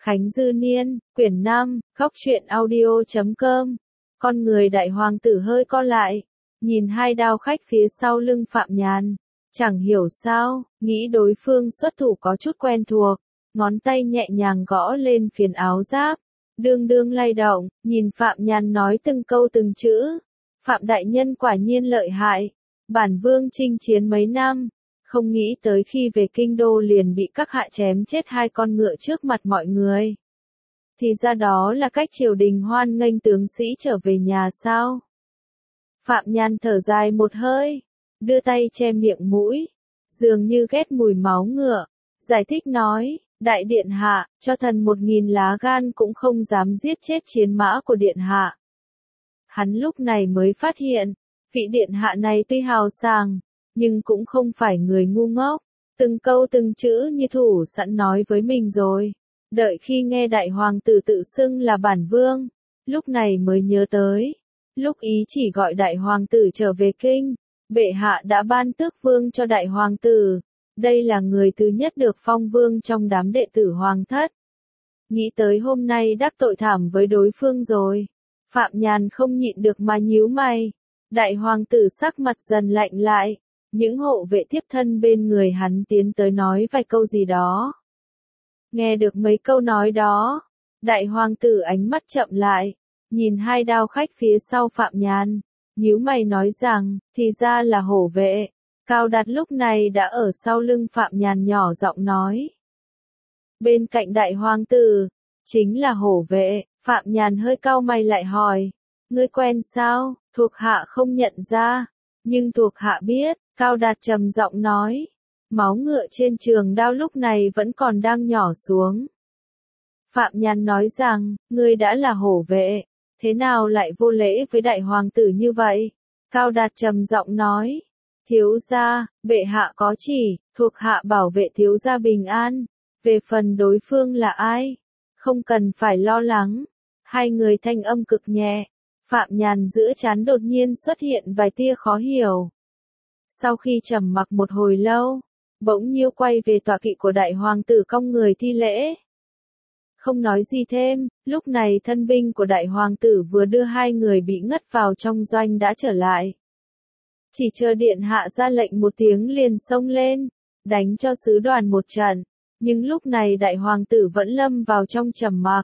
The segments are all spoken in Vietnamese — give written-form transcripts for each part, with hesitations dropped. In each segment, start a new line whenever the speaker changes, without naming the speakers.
Khánh Dư Niên, quyển 5, Góc truyện audio.com. Con người đại hoàng tử hơi co lại, nhìn hai đao khách phía sau lưng Phạm Nhàn. Chẳng hiểu sao, nghĩ đối phương xuất thủ có chút quen thuộc, ngón tay nhẹ nhàng gõ lên phiến áo giáp. Đương đương lay động, nhìn Phạm Nhàn nói từng câu từng chữ. Phạm đại nhân quả nhiên lợi hại. Bản vương chinh chiến mấy năm, không nghĩ tới khi về kinh đô liền bị các hạ chém chết hai con ngựa trước mặt mọi người. Thì ra đó là cách triều đình hoan nghênh tướng sĩ trở về nhà sao? Phạm Nhàn thở dài một hơi, đưa tay che miệng mũi, dường như ghét mùi máu ngựa, giải thích nói, đại điện hạ, cho thần 1000 lá gan cũng không dám giết chết chiến mã của điện hạ. Hắn lúc này mới phát hiện, vị điện hạ này tuy hào sảng, nhưng cũng không phải người ngu ngốc, từng câu từng chữ như thủ sẵn nói với mình rồi. Đợi khi nghe đại hoàng tử tự xưng là bản vương, lúc này mới nhớ tới, lúc ý chỉ gọi đại hoàng tử trở về kinh, bệ hạ đã ban tước vương cho đại hoàng tử, đây là người thứ nhất được phong vương trong đám đệ tử hoàng thất. Nghĩ tới hôm nay đắc tội thảm với đối phương rồi, Phạm Nhàn không nhịn được mà nhíu mày, đại hoàng tử sắc mặt dần lạnh lại, những hộ vệ tiếp thân bên người hắn tiến tới nói vài câu gì đó. Nghe được mấy câu nói đó, đại hoàng tử ánh mắt chậm lại, nhìn hai đao khách phía sau Phạm Nhàn, nhíu mày nói rằng, thì ra là hổ vệ. Cao Đạt lúc này đã ở sau lưng Phạm Nhàn nhỏ giọng nói. Bên cạnh đại hoàng tử, chính là hổ vệ. Phạm Nhàn hơi cau mày lại hỏi, ngươi quen sao? Thuộc hạ không nhận ra, nhưng thuộc hạ biết. Cao Đạt trầm giọng nói, máu ngựa trên trường đao lúc này vẫn còn đang nhỏ xuống. Phạm Nhàn nói rằng, ngươi đã là hổ vệ, thế nào lại vô lễ với đại hoàng tử như vậy? Cao Đạt trầm giọng nói, thiếu gia, bệ hạ có chỉ, thuộc hạ bảo vệ thiếu gia bình an, về phần đối phương là ai, không cần phải lo lắng. Hai người thanh âm cực nhẹ, Phạm Nhàn giữa trán đột nhiên xuất hiện vài tia khó hiểu. Sau khi trầm mặc một hồi lâu, bỗng nhiêu quay về tọa kỵ của đại hoàng tử cong người thi lễ. Không nói gì thêm, lúc này thân binh của đại hoàng tử vừa đưa hai người bị ngất vào trong doanh đã trở lại. Chỉ chờ điện hạ ra lệnh một tiếng liền xông lên, đánh cho sứ đoàn một trận, nhưng lúc này đại hoàng tử vẫn lâm vào trong trầm mặc.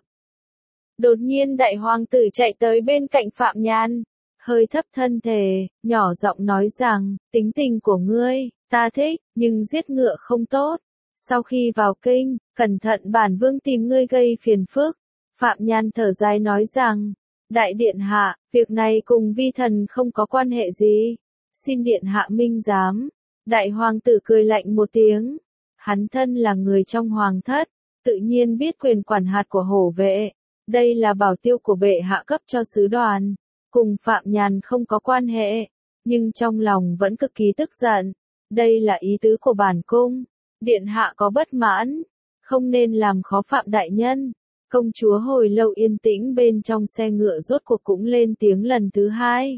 Đột nhiên đại hoàng tử chạy tới bên cạnh Phạm Nhàn, hơi thấp thân thể, nhỏ giọng nói rằng, tính tình của ngươi, ta thích, nhưng giết ngựa không tốt. Sau khi vào kinh, cẩn thận bản vương tìm ngươi gây phiền phức. Phạm Nhàn thở dài nói rằng, đại điện hạ, việc này cùng vi thần không có quan hệ gì. Xin điện hạ minh giám. Đại hoàng tử cười lạnh một tiếng. Hắn thân là người trong hoàng thất, tự nhiên biết quyền quản hạt của hổ vệ. Đây là bảo tiêu của bệ hạ cấp cho sứ đoàn. Cùng Phạm Nhàn không có quan hệ, nhưng trong lòng vẫn cực kỳ tức giận. Đây là ý tứ của bản cung. Điện hạ có bất mãn, không nên làm khó Phạm đại nhân. Công chúa hồi lâu yên tĩnh bên trong xe ngựa rốt cuộc cũng lên tiếng lần thứ hai.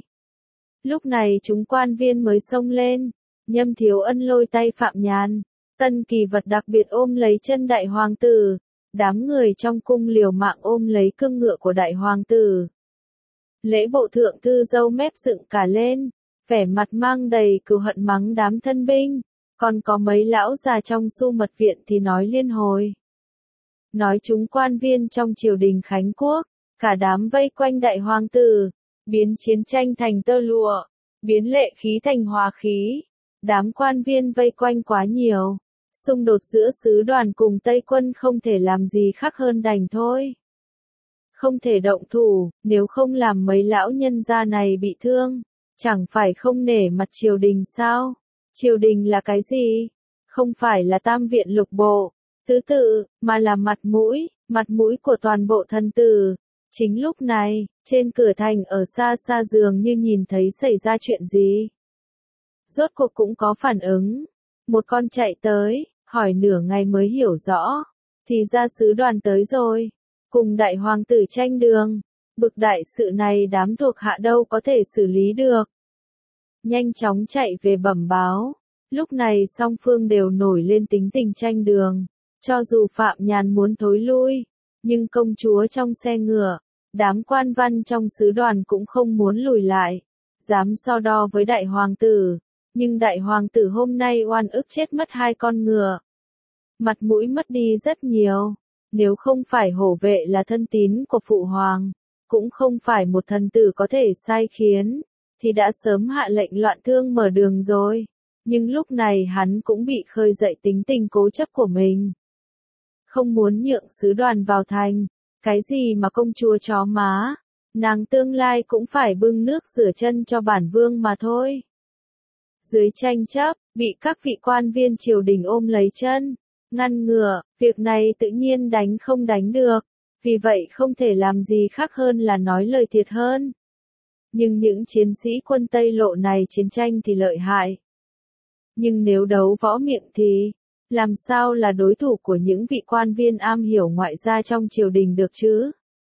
Lúc này chúng quan viên mới xông lên, Nhâm Thiếu Ân lôi tay Phạm Nhàn, Tân Kỳ Vật đặc biệt ôm lấy chân đại hoàng tử, đám người trong cung liều mạng ôm lấy cương ngựa của đại hoàng tử. Lễ bộ thượng thư râu mép dựng cả lên, vẻ mặt mang đầy cừu hận mắng đám thân binh, còn có mấy lão già trong Xu Mật viện thì nói liên hồi. Nói chúng quan viên trong triều đình Khánh Quốc, cả đám vây quanh đại hoàng tử, biến chiến tranh thành tơ lụa, biến lệ khí thành hòa khí. Đám quan viên vây quanh quá nhiều, xung đột giữa sứ đoàn cùng Tây quân không thể làm gì khác hơn đành thôi. Không thể động thủ, nếu không làm mấy lão nhân gia này bị thương, chẳng phải không nể mặt triều đình sao? Triều đình là cái gì? Không phải là tam viện lục bộ, thứ tự, mà là mặt mũi của toàn bộ thần tử. Chính lúc này, trên cửa thành ở xa xa dường như nhìn thấy xảy ra chuyện gì. Rốt cuộc cũng có phản ứng. Một con chạy tới, hỏi nửa ngày mới hiểu rõ. Thì ra sứ đoàn tới rồi. Cùng đại hoàng tử tranh đường. Bực đại sự này đám thuộc hạ đâu có thể xử lý được. Nhanh chóng chạy về bẩm báo. Lúc này song phương đều nổi lên tính tình tranh đường. Cho dù Phạm Nhàn muốn thối lui, Nhưng công chúa trong xe ngựa, đám quan văn trong sứ đoàn cũng không muốn lùi lại, dám so đo với đại hoàng tử, nhưng đại hoàng tử hôm nay oan ức chết mất 2 con ngựa. Mặt mũi mất đi rất nhiều, nếu không phải hổ vệ là thân tín của phụ hoàng, cũng không phải một thần tử có thể sai khiến, thì đã sớm hạ lệnh loạn thương mở đường rồi. Nhưng lúc này hắn cũng bị khơi dậy tính tình cố chấp của mình. Không muốn nhượng sứ đoàn vào thành, cái gì mà công chúa chó má, nàng tương lai cũng phải bưng nước rửa chân cho bản vương mà thôi. Dưới tranh chấp, bị các vị quan viên triều đình ôm lấy chân, ngăn ngừa, việc này tự nhiên đánh không đánh được, vì vậy không thể làm gì khác hơn là nói lời thiệt hơn. Nhưng những chiến sĩ quân Tây Lộ này chiến tranh thì lợi hại. Nhưng nếu đấu võ miệng thì, làm sao là đối thủ của những vị quan viên am hiểu ngoại giao trong triều đình được chứ?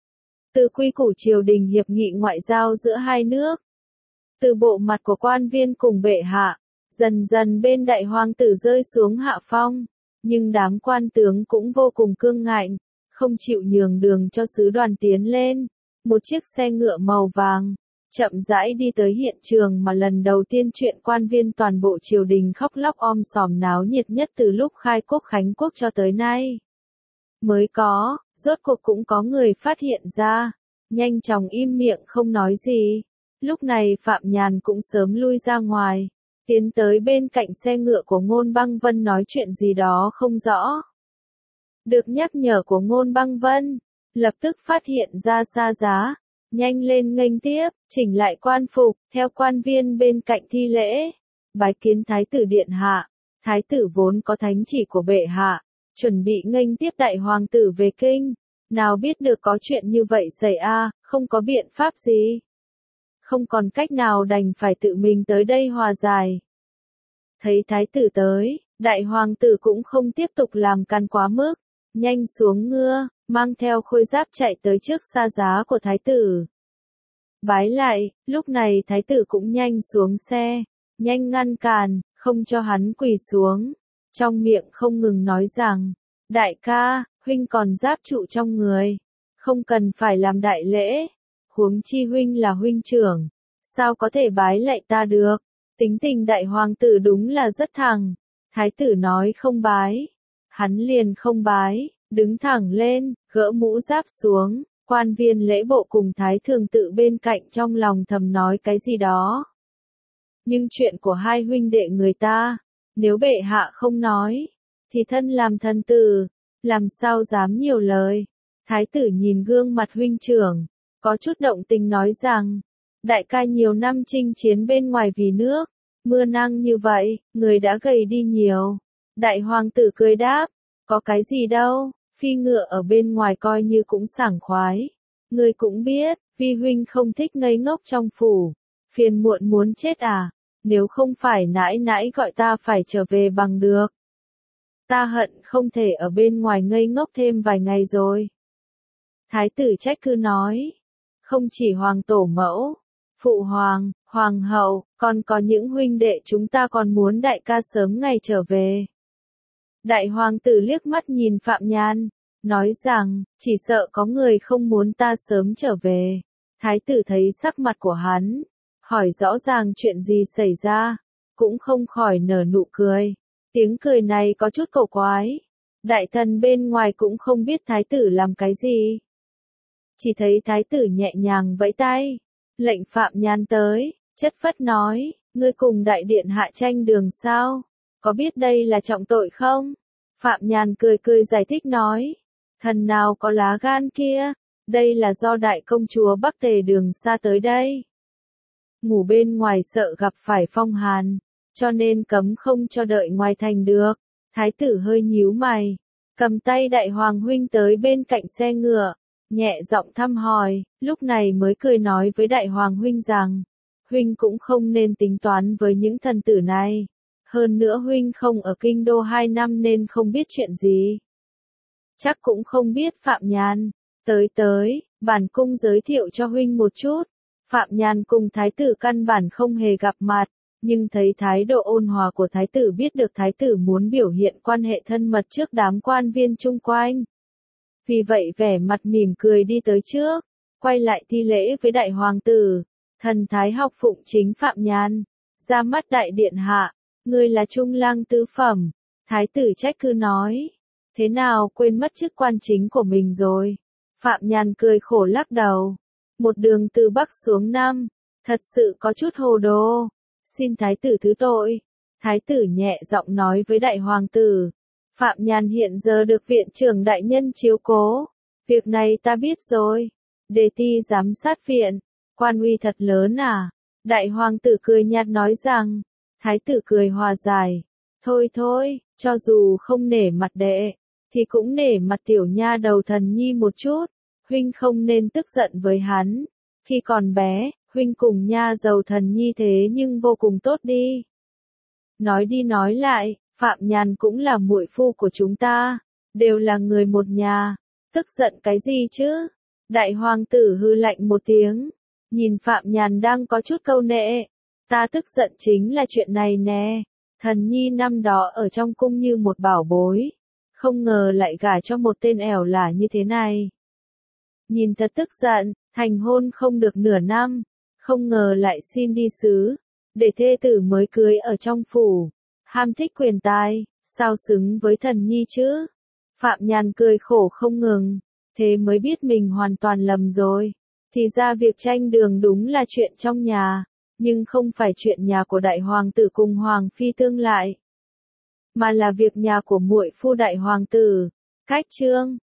Từ quy củ triều đình hiệp nghị ngoại giao giữa hai nước, từ bộ mặt của quan viên cùng bệ hạ, dần dần bên đại hoàng tử rơi xuống hạ phong, nhưng đám quan tướng cũng vô cùng cương ngạnh, không chịu nhường đường cho sứ đoàn tiến lên. Một chiếc xe ngựa màu vàng, chậm rãi đi tới hiện trường mà lần đầu tiên chuyện quan viên toàn bộ triều đình khóc lóc om sòm náo nhiệt nhất từ lúc khai quốc khánh quốc cho tới nay. Mới có, rốt cuộc cũng có người phát hiện ra, nhanh chóng im miệng không nói gì. Lúc này Phạm Nhàn cũng sớm lui ra ngoài, tiến tới bên cạnh xe ngựa của Ngôn Băng Vân nói chuyện gì đó không rõ. Được nhắc nhở của Ngôn Băng Vân, lập tức phát hiện ra Sa Giá, nhanh lên nghênh tiếp, chỉnh lại quan phục, theo quan viên bên cạnh thi lễ, bái kiến thái tử điện hạ. Thái tử vốn có thánh chỉ của bệ hạ, chuẩn bị nghênh tiếp đại hoàng tử về kinh, nào biết được có chuyện như vậy xảy ra, không có biện pháp gì. Không còn cách nào đành phải tự mình tới đây hòa giải. Thấy thái tử tới, đại hoàng tử cũng không tiếp tục làm càn quá mức, nhanh xuống ngựa, mang theo khôi giáp chạy tới trước Sa Giá của thái tử. Bái lại, lúc này thái tử cũng nhanh xuống xe, nhanh ngăn cản, không cho hắn quỳ xuống. Trong miệng không ngừng nói rằng, đại ca, huynh còn giáp trụ trong người, không cần phải làm đại lễ, huống chi huynh là huynh trưởng, sao có thể bái lại ta được. Tính tình đại hoàng tử đúng là rất thẳng, thái tử nói không bái, hắn liền không bái, đứng thẳng lên, gỡ mũ giáp xuống, quan viên lễ bộ cùng thái thường tự bên cạnh trong lòng thầm nói cái gì đó. Nhưng chuyện của hai huynh đệ người ta, nếu bệ hạ không nói, thì thân làm thần tử, làm sao dám nhiều lời. Thái tử nhìn gương mặt huynh trưởng, có chút động tình nói rằng, đại ca nhiều năm chinh chiến bên ngoài vì nước, mưa nắng như vậy, người đã gầy đi nhiều. Đại hoàng tử cười đáp, có cái gì đâu, phi ngựa ở bên ngoài coi như cũng sảng khoái. Người cũng biết, vi huynh không thích ngây ngốc trong phủ, phiền muộn muốn chết à, nếu không phải nãi nãi gọi ta phải trở về bằng được. Ta hận không thể ở bên ngoài ngây ngốc thêm vài ngày rồi. Thái tử trách cứ nói, không chỉ hoàng tổ mẫu, phụ hoàng, hoàng hậu, còn có những huynh đệ chúng ta còn muốn đại ca sớm ngày trở về. Đại hoàng tử liếc mắt nhìn Phạm Nhàn, nói rằng, chỉ sợ có người không muốn ta sớm trở về. Thái tử thấy sắc mặt của hắn, hỏi rõ ràng chuyện gì xảy ra, cũng không khỏi nở nụ cười. Tiếng cười này có chút cổ quái. Đại thần bên ngoài cũng không biết thái tử làm cái gì. Chỉ thấy thái tử nhẹ nhàng vẫy tay, lệnh Phạm Nhàn tới, chất phất nói, ngươi cùng đại điện hạ tranh đường sao? Có biết đây là trọng tội không? Phạm Nhàn cười cười giải thích nói, thần nào có lá gan kia, đây là do đại công chúa Bắc Tề Đường xa tới đây. Ngủ bên ngoài sợ gặp phải phong hàn, cho nên cấm không cho đợi ngoài thành được. Thái tử hơi nhíu mày, cầm tay đại hoàng huynh tới bên cạnh xe ngựa, nhẹ giọng thăm hỏi, lúc này mới cười nói với đại hoàng huynh rằng, huynh cũng không nên tính toán với những thần tử này. Hơn nữa huynh không ở kinh đô 2 năm nên không biết chuyện gì. Chắc cũng không biết Phạm Nhàn. Tới, bản cung giới thiệu cho huynh một chút. Phạm Nhàn cùng thái tử căn bản không hề gặp mặt, nhưng thấy thái độ ôn hòa của thái tử biết được thái tử muốn biểu hiện quan hệ thân mật trước đám quan viên chung quanh. Vì vậy vẻ mặt mỉm cười đi tới trước, quay lại thi lễ với đại hoàng tử. Thần thái học phụng chính Phạm Nhan, ra mắt đại điện hạ, ngươi là trung lang tứ phẩm. Thái tử trách cứ nói, thế nào quên mất chức quan chính của mình rồi. Phạm Nhan cười khổ lắc đầu, một đường từ Bắc xuống Nam, thật sự có chút hồ đồ, xin thái tử thứ tội. Thái tử nhẹ giọng nói với đại hoàng tử, Phạm Nhan hiện giờ được viện trưởng đại nhân chiếu cố, việc này ta biết rồi. Đề ti giám sát viện, quan uy thật lớn à? Đại hoàng tử cười nhạt nói rằng, thái tử cười hòa giải, thôi thôi, cho dù không nể mặt đệ, thì cũng nể mặt tiểu nha đầu Thần Nhi một chút, huynh không nên tức giận với hắn, khi còn bé, huynh cùng nha đầu Thần Nhi thế nhưng vô cùng tốt đi. Nói đi nói lại, Phạm Nhan cũng là muội phu của chúng ta, đều là người một nhà, tức giận cái gì chứ? Đại hoàng tử hư lạnh một tiếng, nhìn Phạm Nhan đang có chút câu nệ, ta tức giận chính là chuyện này nè, Thần Nhi năm đó ở trong cung như một bảo bối, không ngờ lại gả cho một tên ẻo lả như thế này. Nhìn thật tức giận, thành hôn không được nửa năm, không ngờ lại xin đi xứ, để thê tử mới cưới ở trong phủ, ham thích quyền tài, sao xứng với Thần Nhi chứ? Phạm Nhan cười khổ không ngừng, thế mới biết mình hoàn toàn lầm rồi. Thì ra việc tranh đường đúng là chuyện trong nhà, nhưng không phải chuyện nhà của đại hoàng tử cùng hoàng phi tương lại, mà là việc nhà của muội phu đại hoàng tử. Cách chương